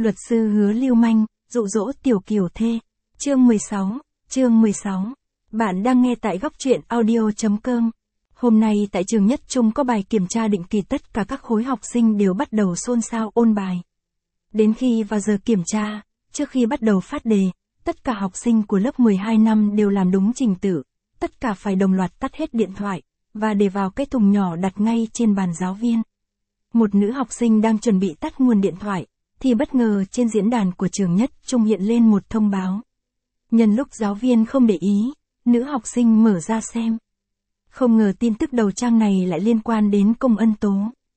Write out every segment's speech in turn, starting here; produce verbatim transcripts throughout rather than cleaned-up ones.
luật sư hứa lưu manh, dụ dỗ tiểu kiều thê. Chương mười sáu, chương mười sáu. Bạn đang nghe tại góc truyện audio.com. Hôm nay tại trường Nhất Trung có bài kiểm tra định kỳ, tất cả các khối học sinh đều bắt đầu xôn xao ôn bài. Đến khi vào giờ kiểm tra, trước khi bắt đầu phát đề, tất cả học sinh của lớp mười hai năm đều làm đúng trình tự, tất cả phải đồng loạt tắt hết điện thoại, và để vào cái thùng nhỏ đặt ngay trên bàn giáo viên. Một nữ học sinh đang chuẩn bị tắt nguồn điện thoại, thì bất ngờ trên diễn đàn của trường Nhất Trung hiện lên một thông báo. Nhân lúc giáo viên không để ý, nữ học sinh mở ra xem. Không ngờ tin tức đầu trang này lại liên quan đến Công Ân Tố.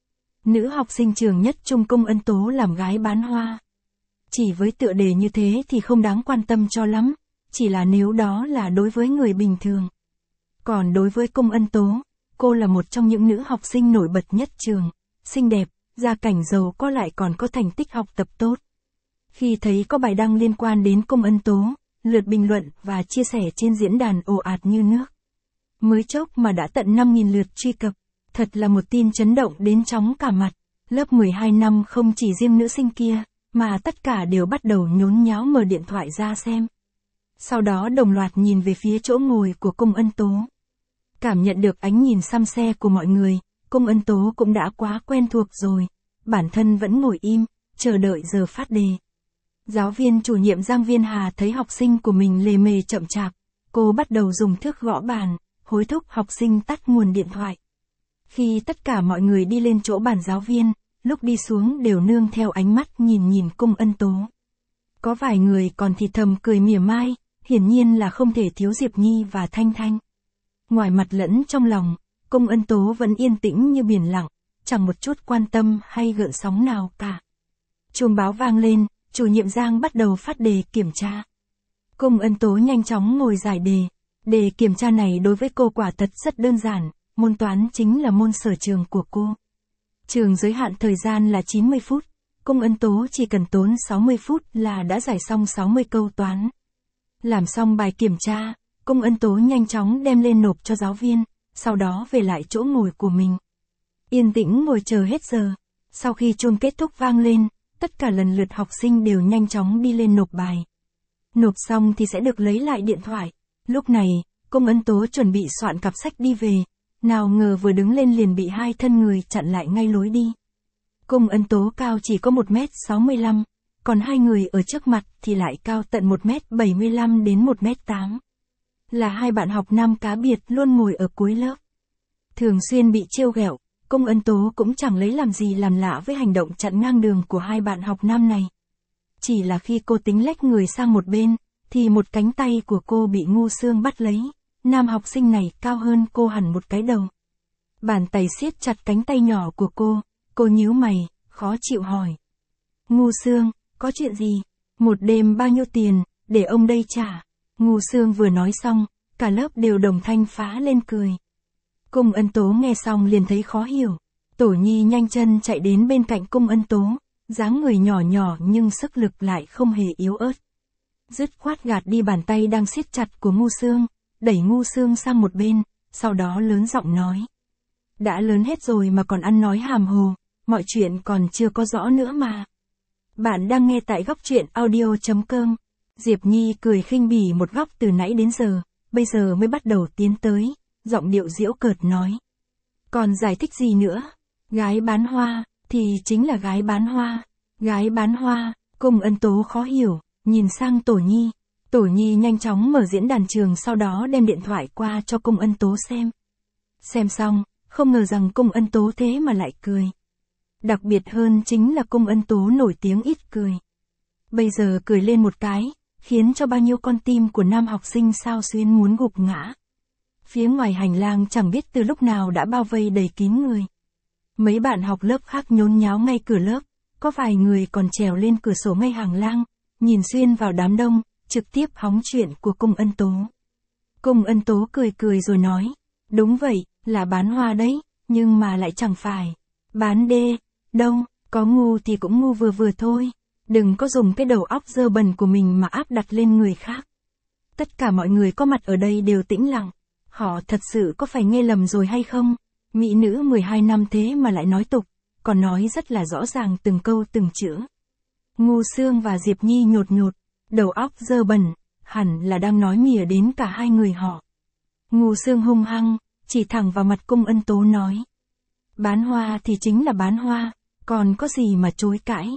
Nữ học sinh trường Nhất Trung Công Ân Tố làm gái bán hoa. Chỉ với tựa đề như thế thì không đáng quan tâm cho lắm, chỉ là nếu đó là đối với người bình thường. Còn đối với Công Ân Tố, cô là một trong những nữ học sinh nổi bật nhất trường, xinh đẹp, gia cảnh giàu có lại còn có thành tích học tập tốt. Khi thấy có bài đăng liên quan đến Công Ân Tố, lượt bình luận và chia sẻ trên diễn đàn ồ ạt như nước. Mới chốc mà đã tận năm nghìn lượt truy cập, thật là một tin chấn động đến chóng cả mặt. Lớp mười hai năm không chỉ riêng nữ sinh kia, mà tất cả đều bắt đầu nhốn nháo mở điện thoại ra xem. Sau đó đồng loạt nhìn về phía chỗ ngồi của Công Ân Tố. Cảm nhận được ánh nhìn săm se của mọi người, Công Ân Tố cũng đã quá quen thuộc rồi, bản thân vẫn ngồi im, chờ đợi giờ phát đề. Giáo viên chủ nhiệm Giang Viên Hà thấy học sinh của mình lề mề chậm chạp, cô bắt đầu dùng thước gõ bàn, hối thúc học sinh tắt nguồn điện thoại. Khi tất cả mọi người đi lên chỗ bàn giáo viên, lúc đi xuống đều nương theo ánh mắt nhìn nhìn Công Ân Tố. Có vài người còn thì thầm cười mỉa mai, hiển nhiên là không thể thiếu Diệp Nhi và Thanh Thanh. Ngoài mặt lẫn trong lòng, Công Ân Tố vẫn yên tĩnh như biển lặng, chẳng một chút quan tâm hay gợn sóng nào cả. Chuông báo vang lên, chủ nhiệm Giang bắt đầu phát đề kiểm tra. Công Ân Tố nhanh chóng ngồi giải đề. Đề kiểm tra này đối với cô quả thật rất đơn giản, môn toán chính là môn sở trường của cô. Trường giới hạn thời gian là chín mươi phút, Công Ân Tố chỉ cần tốn sáu mươi phút là đã giải xong sáu mươi câu toán. Làm xong bài kiểm tra, Công Ân Tố nhanh chóng đem lên nộp cho giáo viên, sau đó về lại chỗ ngồi của mình. Yên tĩnh ngồi chờ hết giờ. Sau khi chuông kết thúc vang lên, tất cả lần lượt học sinh đều nhanh chóng đi lên nộp bài. Nộp xong thì sẽ được lấy lại điện thoại. Lúc này, Công Ân Tố chuẩn bị soạn cặp sách đi về, nào ngờ vừa đứng lên liền bị hai thân người chặn lại ngay lối đi. Công Ân Tố cao chỉ có một mét sáu mươi lăm, còn hai người ở trước mặt thì lại cao tận một mét bảy mươi lăm đến một mét tám. Là hai bạn học nam cá biệt luôn ngồi ở cuối lớp. Thường xuyên bị trêu ghẹo, Công Ân Tố cũng chẳng lấy làm gì làm lạ với hành động chặn ngang đường của hai bạn học nam này. Chỉ là khi cô tính lách người sang một bên, thì một cánh tay của cô bị Ngu Sương bắt lấy, nam học sinh này cao hơn cô hẳn một cái đầu. Bàn tay siết chặt cánh tay nhỏ của cô, cô nhíu mày, khó chịu hỏi. Ngu Sương, có chuyện gì? Một đêm bao nhiêu tiền, để ông đây trả. Ngu Sương vừa nói xong, cả lớp đều đồng thanh phá lên cười. Công Ân Tố nghe xong liền thấy khó hiểu. Tổ Nhi nhanh chân chạy đến bên cạnh Công Ân Tố, dáng người nhỏ nhỏ nhưng sức lực lại không hề yếu ớt. Dứt khoát gạt đi bàn tay đang siết chặt của Ngu Sương, đẩy Ngu Sương sang một bên, sau đó lớn giọng nói. Đã lớn hết rồi mà còn ăn nói hàm hồ, mọi chuyện còn chưa có rõ nữa mà. Bạn đang nghe tại góc truyện audio.com. Diệp Nhi cười khinh bỉ một góc từ nãy đến giờ, bây giờ mới bắt đầu tiến tới, giọng điệu giễu cợt nói. Còn giải thích gì nữa? Gái bán hoa, thì chính là gái bán hoa. Gái bán hoa, Công Ân Tố khó hiểu, nhìn sang Tổ Nhi. Tổ Nhi nhanh chóng mở diễn đàn trường, sau đó đem điện thoại qua cho Công Ân Tố xem. Xem xong, không ngờ rằng Công Ân Tố thế mà lại cười. Đặc biệt hơn chính là Công Ân Tố nổi tiếng ít cười. Bây giờ cười lên một cái, khiến cho bao nhiêu con tim của nam học sinh xao xuyến muốn gục ngã. Phía ngoài hành lang chẳng biết từ lúc nào đã bao vây đầy kín người. Mấy bạn học lớp khác nhốn nháo ngay cửa lớp, có vài người còn trèo lên cửa sổ ngay hàng lang, nhìn xuyên vào đám đông, trực tiếp hóng chuyện của Công Ân Tố. Công Ân Tố cười cười rồi nói, đúng vậy, là bán hoa đấy, nhưng mà lại chẳng phải bán đê, đâu, có ngu thì cũng ngu vừa vừa thôi. Đừng có dùng cái đầu óc dơ bẩn của mình mà áp đặt lên người khác. Tất cả mọi người có mặt ở đây đều tĩnh lặng. Họ thật sự có phải nghe lầm rồi hay không? Mỹ nữ mười hai năm thế mà lại nói tục, còn nói rất là rõ ràng từng câu từng chữ. Ngu Sương và Diệp Nhi nhột nhột, đầu óc dơ bẩn, hẳn là đang nói mỉa đến cả hai người họ. Ngu Sương hung hăng, chỉ thẳng vào mặt Cung Ân Tố nói. Bán hoa thì chính là bán hoa, còn có gì mà chối cãi.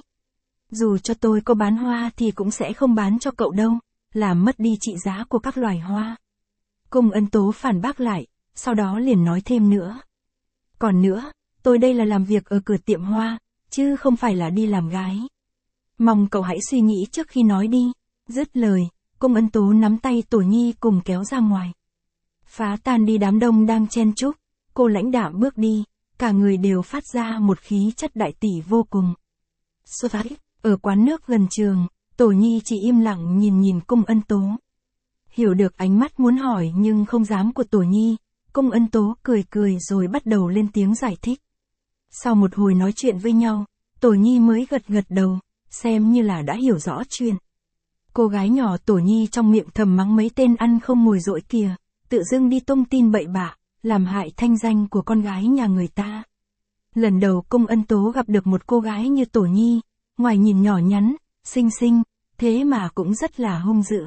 Dù cho tôi có bán hoa thì cũng sẽ không bán cho cậu đâu, làm mất đi trị giá của các loài hoa. Cung Ân Tố phản bác lại, sau đó liền nói thêm nữa. Còn nữa, tôi đây là làm việc ở cửa tiệm hoa, chứ không phải là đi làm gái. Mong cậu hãy suy nghĩ trước khi nói đi. Dứt lời, Cung Ân Tố nắm tay Tổ Nhi cùng kéo ra ngoài. Phá tan đi đám đông đang chen chúc, cô lãnh đạm bước đi, cả người đều phát ra một khí chất đại tỷ vô cùng. Xuất phát, ở quán nước gần trường, Tổ Nhi chỉ im lặng nhìn nhìn Cung Ân Tố. Hiểu được ánh mắt muốn hỏi nhưng không dám của Tổ Nhi, Cung Ân Tố cười cười rồi bắt đầu lên tiếng giải thích. Sau một hồi nói chuyện với nhau, Tổ Nhi mới gật gật đầu, xem như là đã hiểu rõ chuyện. Cô gái nhỏ Tổ Nhi trong miệng thầm mắng mấy tên ăn không ngồi dỗi kìa, tự dưng đi tung tin bậy bạ, làm hại thanh danh của con gái nhà người ta. Lần đầu Cung Ân Tố gặp được một cô gái như Tổ Nhi, ngoài nhìn nhỏ nhắn, xinh xinh, thế mà cũng rất là hung dữ.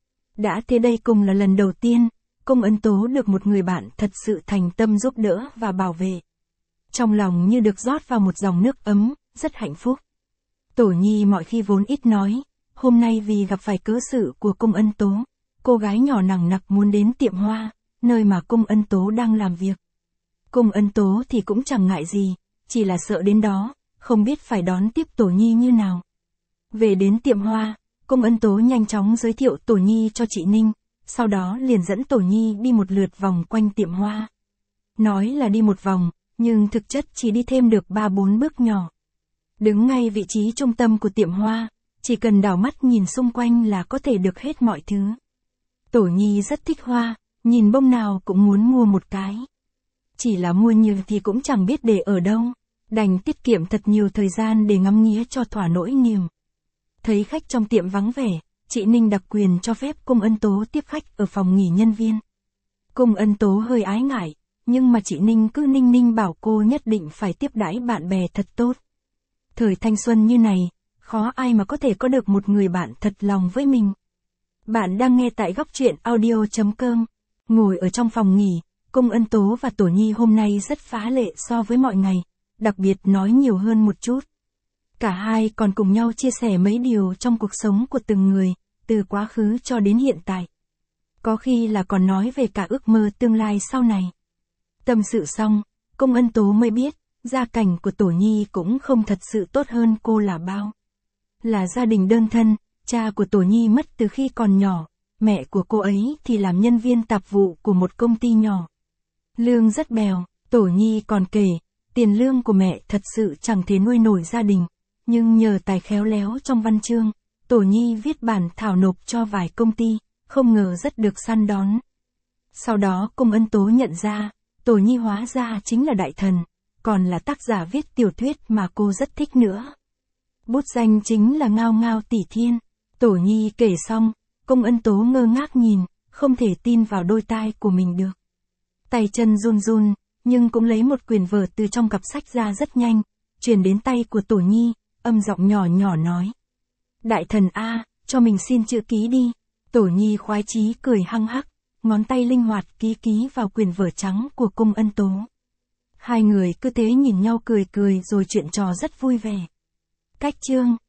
Đã thế đây cùng là lần đầu tiên, Cung Ân Tố được một người bạn thật sự thành tâm giúp đỡ và bảo vệ. Trong lòng như được rót vào một dòng nước ấm, rất hạnh phúc. Tổ Nhi mọi khi vốn ít nói, hôm nay vì gặp phải cớ sự của Cung Ân Tố, cô gái nhỏ nằng nặc muốn đến tiệm hoa, nơi mà Cung Ân Tố đang làm việc. Cung Ân Tố thì cũng chẳng ngại gì, chỉ là sợ đến đó, không biết phải đón tiếp Tổ Nhi như nào. Về đến tiệm hoa, Cung Ân Tố nhanh chóng giới thiệu Tổ Nhi cho chị Ninh, sau đó liền dẫn Tổ Nhi đi một lượt vòng quanh tiệm hoa. Nói là đi một vòng, nhưng thực chất chỉ đi thêm được ba bốn bước nhỏ. Đứng ngay vị trí trung tâm của tiệm hoa, chỉ cần đảo mắt nhìn xung quanh là có thể được hết mọi thứ. Tổ Nhi rất thích hoa, nhìn bông nào cũng muốn mua một cái. Chỉ là mua nhiều thì cũng chẳng biết để ở đâu, đành tiết kiệm thật nhiều thời gian để ngắm nghía cho thỏa nỗi niềm. Thấy khách trong tiệm vắng vẻ, chị Ninh đặc quyền cho phép Cung Ân Tố tiếp khách ở phòng nghỉ nhân viên. Cung Ân Tố hơi ái ngại, nhưng mà chị Ninh cứ ninh ninh bảo cô nhất định phải tiếp đãi bạn bè thật tốt. Thời thanh xuân như này, khó ai mà có thể có được một người bạn thật lòng với mình. Bạn đang nghe tại góc truyện audio chấm com. Ngồi ở trong phòng nghỉ, Cung Ân Tố và Tổ Nhi hôm nay rất phá lệ so với mọi ngày, đặc biệt nói nhiều hơn một chút. Cả hai còn cùng nhau chia sẻ mấy điều trong cuộc sống của từng người, từ quá khứ cho đến hiện tại. Có khi là còn nói về cả ước mơ tương lai sau này. Tâm sự xong, Cung Ân Tố mới biết, gia cảnh của Tổ Nhi cũng không thật sự tốt hơn cô là bao. Là gia đình đơn thân, cha của Tổ Nhi mất từ khi còn nhỏ, mẹ của cô ấy thì làm nhân viên tạp vụ của một công ty nhỏ. Lương rất bèo, Tổ Nhi còn kể, tiền lương của mẹ thật sự chẳng thể nuôi nổi gia đình, nhưng nhờ tài khéo léo trong văn chương, Tổ Nhi viết bản thảo nộp cho vài công ty, không ngờ rất được săn đón. Sau đó Cung Ân Tố nhận ra, Tổ Nhi hóa ra chính là đại thần, còn là tác giả viết tiểu thuyết mà cô rất thích nữa. Bút danh chính là Ngao Ngao Tỷ Thiên. Tổ Nhi kể xong, Cung Ân Tố ngơ ngác nhìn, không thể tin vào đôi tai của mình được. Tay chân run run, nhưng cũng lấy một quyển vở từ trong cặp sách ra rất nhanh, truyền đến tay của Tổ Nhi, âm giọng nhỏ nhỏ nói. Đại thần A, cho mình xin chữ ký đi. Tổ Nhi khoái chí cười hăng hắc, ngón tay linh hoạt ký ký vào quyển vở trắng của Cung Ân Tố. Hai người cứ thế nhìn nhau cười cười rồi chuyện trò rất vui vẻ. Cách chương